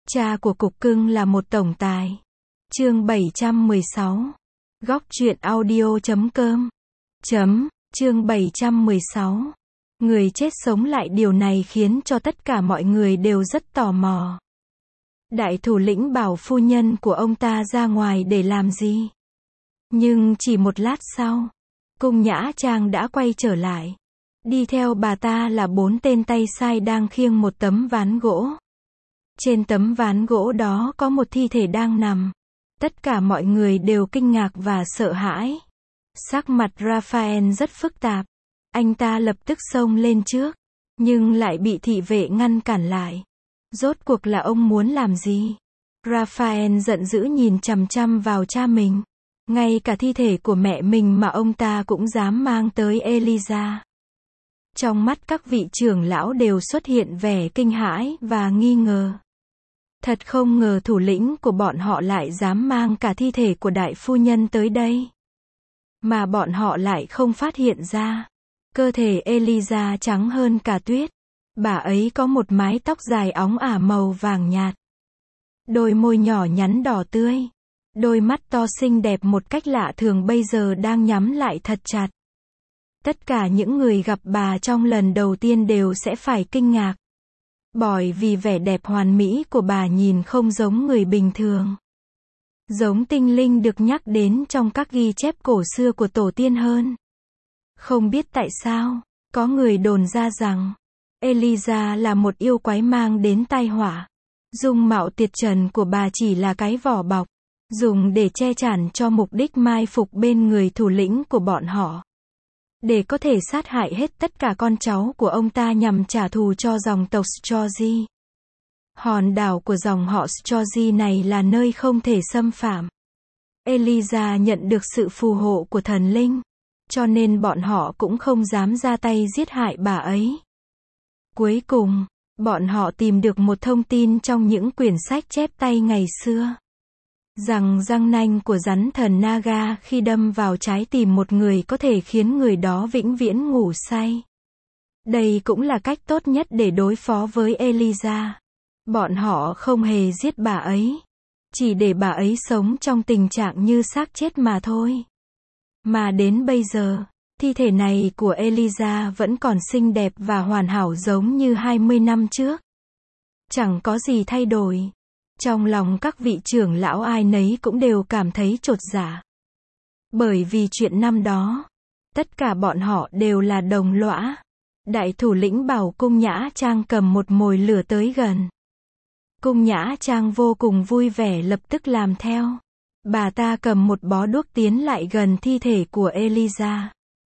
Cha của cục cưng là một tổng tài. Chương 716. Góc truyện audio.com. Chương 716. Người chết sống lại, điều này khiến cho tất cả mọi người đều rất tò mò. Đại thủ lĩnh bảo phu nhân của ông ta ra ngoài để làm gì? Nhưng chỉ một lát sau, Cung Nhã Trang đã quay trở lại. Đi theo bà ta là 4 tên tay sai đang khiêng một tấm ván gỗ. Trên tấm ván gỗ đó có một thi thể đang nằm. Tất cả mọi người đều kinh ngạc và sợ hãi. Sắc mặt Raphael rất phức tạp. Anh ta lập tức xông lên trước, nhưng lại bị thị vệ ngăn cản lại. Rốt cuộc là ông muốn làm gì? Raphael giận dữ nhìn chằm chằm vào cha mình. Ngay cả thi thể của mẹ mình mà ông ta cũng dám mang tới Eliza. Trong mắt các vị trưởng lão đều xuất hiện vẻ kinh hãi và nghi ngờ. Thật không ngờ thủ lĩnh của bọn họ lại dám mang cả thi thể của đại phu nhân tới đây. Mà bọn họ lại không phát hiện ra. Cơ thể Eliza trắng hơn cả tuyết. Bà ấy có một mái tóc dài óng ả màu vàng nhạt. Đôi môi nhỏ nhắn đỏ tươi. Đôi mắt to xinh đẹp một cách lạ thường bây giờ đang nhắm lại thật chặt. Tất cả những người gặp bà trong lần đầu tiên đều sẽ phải kinh ngạc. Bởi vì vẻ đẹp hoàn mỹ của bà nhìn không giống người bình thường. Giống tinh linh được nhắc đến trong các ghi chép cổ xưa của tổ tiên hơn. Không biết tại sao, có người đồn ra rằng Eliza là một yêu quái mang đến tai họa. Dung mạo tuyệt trần của bà chỉ là cái vỏ bọc, dùng để che chắn cho mục đích mai phục bên người thủ lĩnh của bọn họ. Để có thể sát hại hết tất cả con cháu của ông ta nhằm trả thù cho dòng tộc Strozzi. Hòn đảo của dòng họ Strozzi này là nơi không thể xâm phạm. Eliza nhận được sự phù hộ của thần linh, cho nên bọn họ cũng không dám ra tay giết hại bà ấy. Cuối cùng, bọn họ tìm được một thông tin trong những quyển sách chép tay ngày xưa. Rằng răng nanh của rắn thần Naga khi đâm vào trái tim một người có thể khiến người đó vĩnh viễn ngủ say. Đây cũng là cách tốt nhất để đối phó với Eliza. Bọn họ không hề giết bà ấy. Chỉ để bà ấy sống trong tình trạng như xác chết mà thôi. Mà đến bây giờ, thi thể này của Eliza vẫn còn xinh đẹp và hoàn hảo giống như 20 năm trước. Chẳng có gì thay đổi. Trong lòng các vị trưởng lão ai nấy cũng đều cảm thấy chột dạ. Bởi vì chuyện năm đó, tất cả bọn họ đều là đồng lõa. Đại thủ lĩnh bảo Cung Nhã Trang cầm một mồi lửa tới gần. Cung Nhã Trang vô cùng vui vẻ lập tức làm theo. Bà ta cầm một bó đuốc tiến lại gần thi thể của Eliza.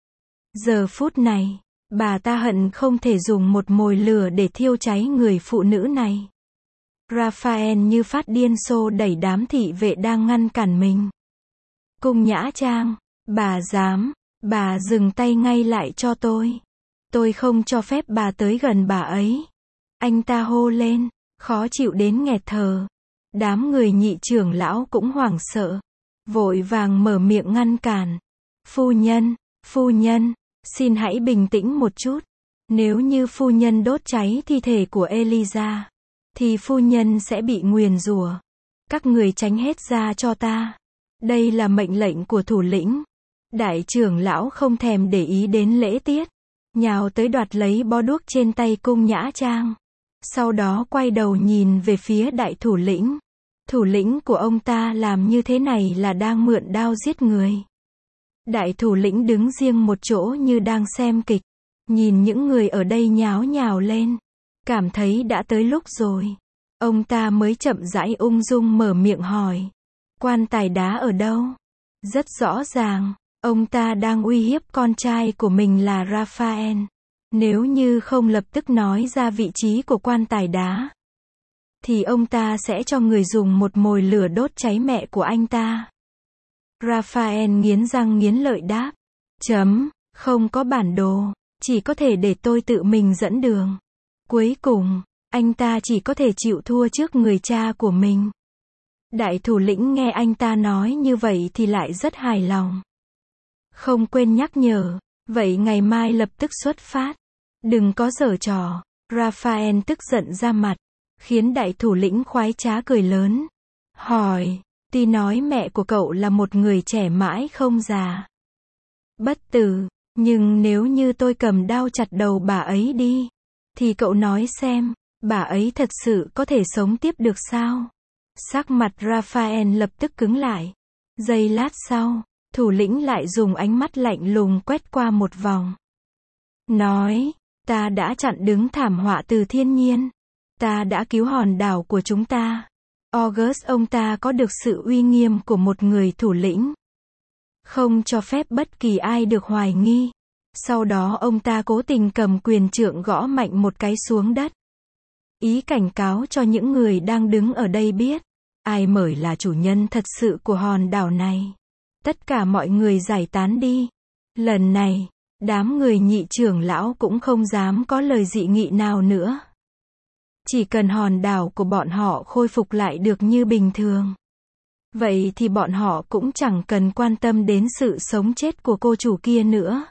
Giờ phút này, bà ta hận không thể dùng một mồi lửa để thiêu cháy người phụ nữ này. Raphael như phát điên xô đẩy đám thị vệ đang ngăn cản mình. Cung Nhã Trang, bà dừng tay ngay lại cho tôi. Tôi không cho phép bà tới gần bà ấy. Anh ta hô lên, khó chịu đến nghẹt thở. Đám người nhị trưởng lão cũng hoảng sợ. Vội vàng mở miệng ngăn cản. Phu nhân, xin hãy bình tĩnh một chút. Nếu như phu nhân đốt cháy thi thể của Eliza, thì phu nhân sẽ bị nguyền rủa. Các người tránh hết ra cho ta. Đây là mệnh lệnh của thủ lĩnh. Đại trưởng lão không thèm để ý đến lễ tiết. Nhào tới đoạt lấy bó đuốc trên tay Cung Nhã Trang. Sau đó quay đầu nhìn về phía đại thủ lĩnh. Thủ lĩnh của ông ta làm như thế này là đang mượn đao giết người. Đại thủ lĩnh đứng riêng một chỗ như đang xem kịch. Nhìn những người ở đây nháo nhào lên. Cảm thấy đã tới lúc rồi. Ông ta mới chậm rãi ung dung mở miệng hỏi. Quan tài đá ở đâu? Rất rõ ràng, ông ta đang uy hiếp con trai của mình là Raphael. Nếu như không lập tức nói ra vị trí của quan tài đá, thì ông ta sẽ cho người dùng một mồi lửa đốt cháy mẹ của anh ta. Raphael nghiến răng nghiến lợi đáp. Không có bản đồ, chỉ có thể để tôi tự mình dẫn đường. Cuối cùng, anh ta chỉ có thể chịu thua trước người cha của mình. Đại thủ lĩnh nghe anh ta nói như vậy thì lại rất hài lòng. Không quên nhắc nhở, vậy ngày mai lập tức xuất phát. Đừng có giở trò. Raphael tức giận ra mặt. khiến đại thủ lĩnh khoái trá cười lớn. Hỏi, tuy nói mẹ của cậu là một người trẻ mãi không già, bất tử, nhưng nếu như tôi cầm đao chặt đầu bà ấy đi, thì cậu nói xem, bà ấy thật sự có thể sống tiếp được sao? Sắc mặt Raphael lập tức cứng lại. Giây lát sau, thủ lĩnh lại dùng ánh mắt lạnh lùng quét qua một vòng. Nói, ta đã chặn đứng thảm họa từ thiên nhiên. Ta đã cứu hòn đảo của chúng ta. August, ông ta có được sự uy nghiêm của một người thủ lĩnh. Không cho phép bất kỳ ai được hoài nghi. Sau đó ông ta cố tình cầm quyền trượng gõ mạnh một cái xuống đất. Ý cảnh cáo cho những người đang đứng ở đây biết, ai mới là chủ nhân thật sự của hòn đảo này. Tất cả mọi người giải tán đi. Lần này, đám người nhị trưởng lão cũng không dám có lời dị nghị nào nữa. Chỉ cần hòn đảo của bọn họ khôi phục lại được như bình thường, vậy thì bọn họ cũng chẳng cần quan tâm đến sự sống chết của cô chủ kia nữa.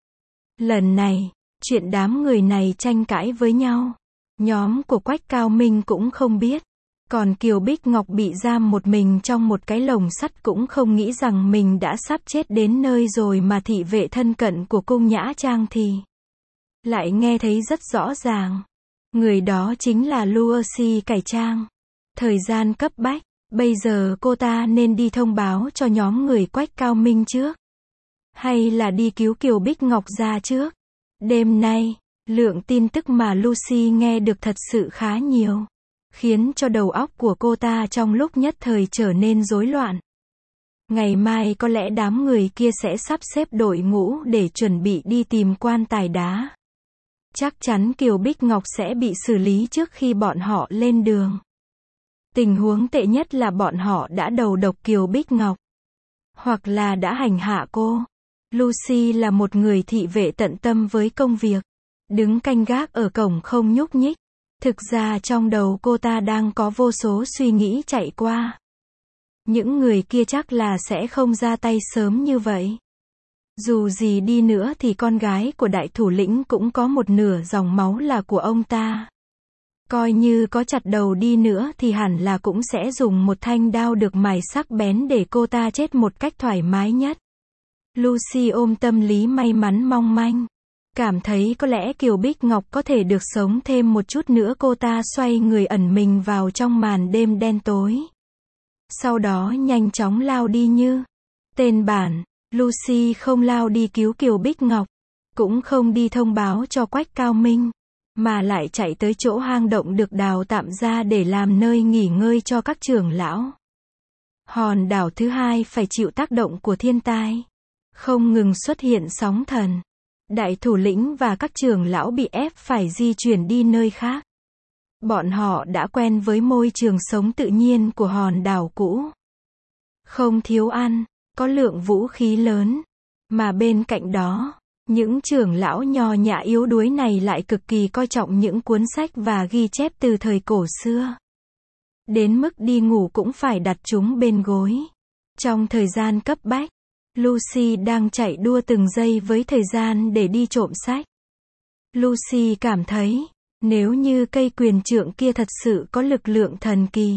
Lần này, chuyện đám người này tranh cãi với nhau, nhóm của Quách Cao Minh cũng không biết. Còn Kiều Bích Ngọc bị giam một mình trong một cái lồng sắt cũng không nghĩ rằng mình đã sắp chết đến nơi rồi, mà thị vệ thân cận của cung Nhã Trang thì lại nghe thấy rất rõ ràng. Người đó chính là Lucy Cải Trang. Thời gian cấp bách, bây giờ cô ta nên đi thông báo cho nhóm người Quách Cao Minh trước, hay là đi cứu Kiều Bích Ngọc ra trước? Đêm nay, lượng tin tức mà Lucy nghe được thật sự khá nhiều, khiến cho đầu óc của cô ta trong lúc nhất thời trở nên rối loạn. Ngày mai có lẽ đám người kia sẽ sắp xếp đội ngũ để chuẩn bị đi tìm quan tài đá. Chắc chắn Kiều Bích Ngọc sẽ bị xử lý trước khi bọn họ lên đường. Tình huống tệ nhất là bọn họ đã đầu độc Kiều Bích Ngọc, hoặc là đã hành hạ cô. Lucy là một người thị vệ tận tâm với công việc, đứng canh gác ở cổng không nhúc nhích. Thực ra trong đầu cô ta đang có vô số suy nghĩ chạy qua. Những người kia chắc là sẽ không ra tay sớm như vậy. Dù gì đi nữa thì con gái của đại thủ lĩnh cũng có một nửa dòng máu là của ông ta. Coi như có chặt đầu đi nữa thì hẳn là cũng sẽ dùng một thanh đao được mài sắc bén để cô ta chết một cách thoải mái nhất. Lucy ôm tâm lý may mắn mong manh, cảm thấy có lẽ Kiều Bích Ngọc có thể được sống thêm một chút nữa. Cô ta xoay người ẩn mình vào trong màn đêm đen tối, sau đó nhanh chóng lao đi như tên bản. Lucy không lao đi cứu Kiều Bích Ngọc, cũng không đi thông báo cho Quách Cao Minh, mà lại chạy tới chỗ hang động được đào tạm ra để làm nơi nghỉ ngơi cho các trưởng lão. Hòn đảo thứ hai phải chịu tác động của thiên tai, không ngừng xuất hiện sóng thần. Đại thủ lĩnh và các trưởng lão bị ép phải di chuyển đi nơi khác. Bọn họ đã quen với môi trường sống tự nhiên của hòn đảo cũ. Không thiếu ăn, có lượng vũ khí lớn, mà bên cạnh đó, những trưởng lão nho nhã yếu đuối này lại cực kỳ coi trọng những cuốn sách và ghi chép từ thời cổ xưa. Đến mức đi ngủ cũng phải đặt chúng bên gối. Trong thời gian cấp bách, Lucy đang chạy đua từng giây với thời gian để đi trộm sách. Lucy cảm thấy, nếu như cây quyền trượng kia thật sự có lực lượng thần kỳ,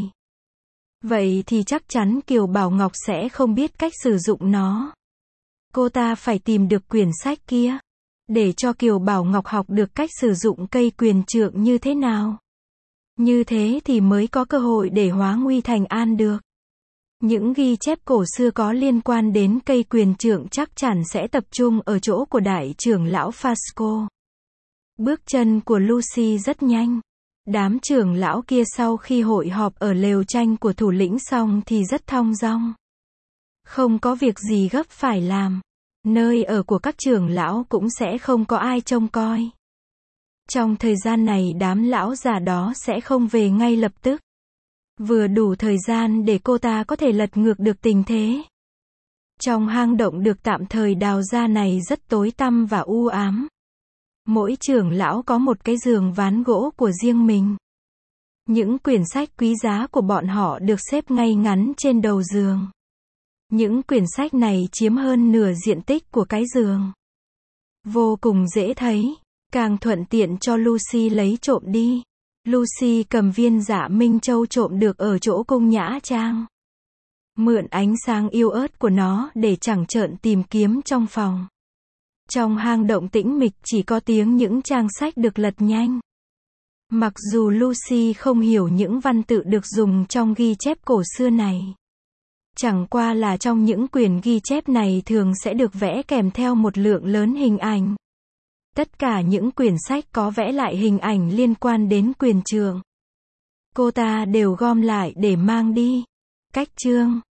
vậy thì chắc chắn Kiều Bảo Ngọc sẽ không biết cách sử dụng nó. Cô ta phải tìm được quyển sách kia, để cho Kiều Bảo Ngọc học được cách sử dụng cây quyền trượng như thế nào. Như thế thì mới có cơ hội để hóa nguy thành an được. Những ghi chép cổ xưa có liên quan đến cây quyền trượng chắc chắn sẽ tập trung ở chỗ của đại trưởng lão Fasco. Bước chân của Lucy rất nhanh. Đám trưởng lão kia sau khi hội họp ở lều tranh của thủ lĩnh xong thì rất thong dong. Không có việc gì gấp phải làm. Nơi ở của các trưởng lão cũng sẽ không có ai trông coi. Trong thời gian này đám lão già đó sẽ không về ngay lập tức. Vừa đủ thời gian để cô ta có thể lật ngược được tình thế. Trong hang động được tạm thời đào ra này rất tối tăm và u ám. Mỗi trưởng lão có một cái giường ván gỗ của riêng mình. Những quyển sách quý giá của bọn họ được xếp ngay ngắn trên đầu giường. Những quyển sách này chiếm hơn nửa diện tích của cái giường. Vô cùng dễ thấy, càng thuận tiện cho Lucy lấy trộm đi. Lucy cầm viên Dạ Minh Châu trộm được ở chỗ cung Nhã Trang. Mượn ánh sáng yếu ớt của nó để trắng trợn tìm kiếm trong phòng. Trong hang động tĩnh mịch chỉ có tiếng những trang sách được lật nhanh. Mặc dù Lucy không hiểu những văn tự được dùng trong ghi chép cổ xưa này. Chẳng qua là trong những quyển ghi chép này thường sẽ được vẽ kèm theo một lượng lớn hình ảnh. Tất cả những quyển sách có vẽ lại hình ảnh liên quan đến quyền trượng. Cô ta đều gom lại để mang đi. Cách chương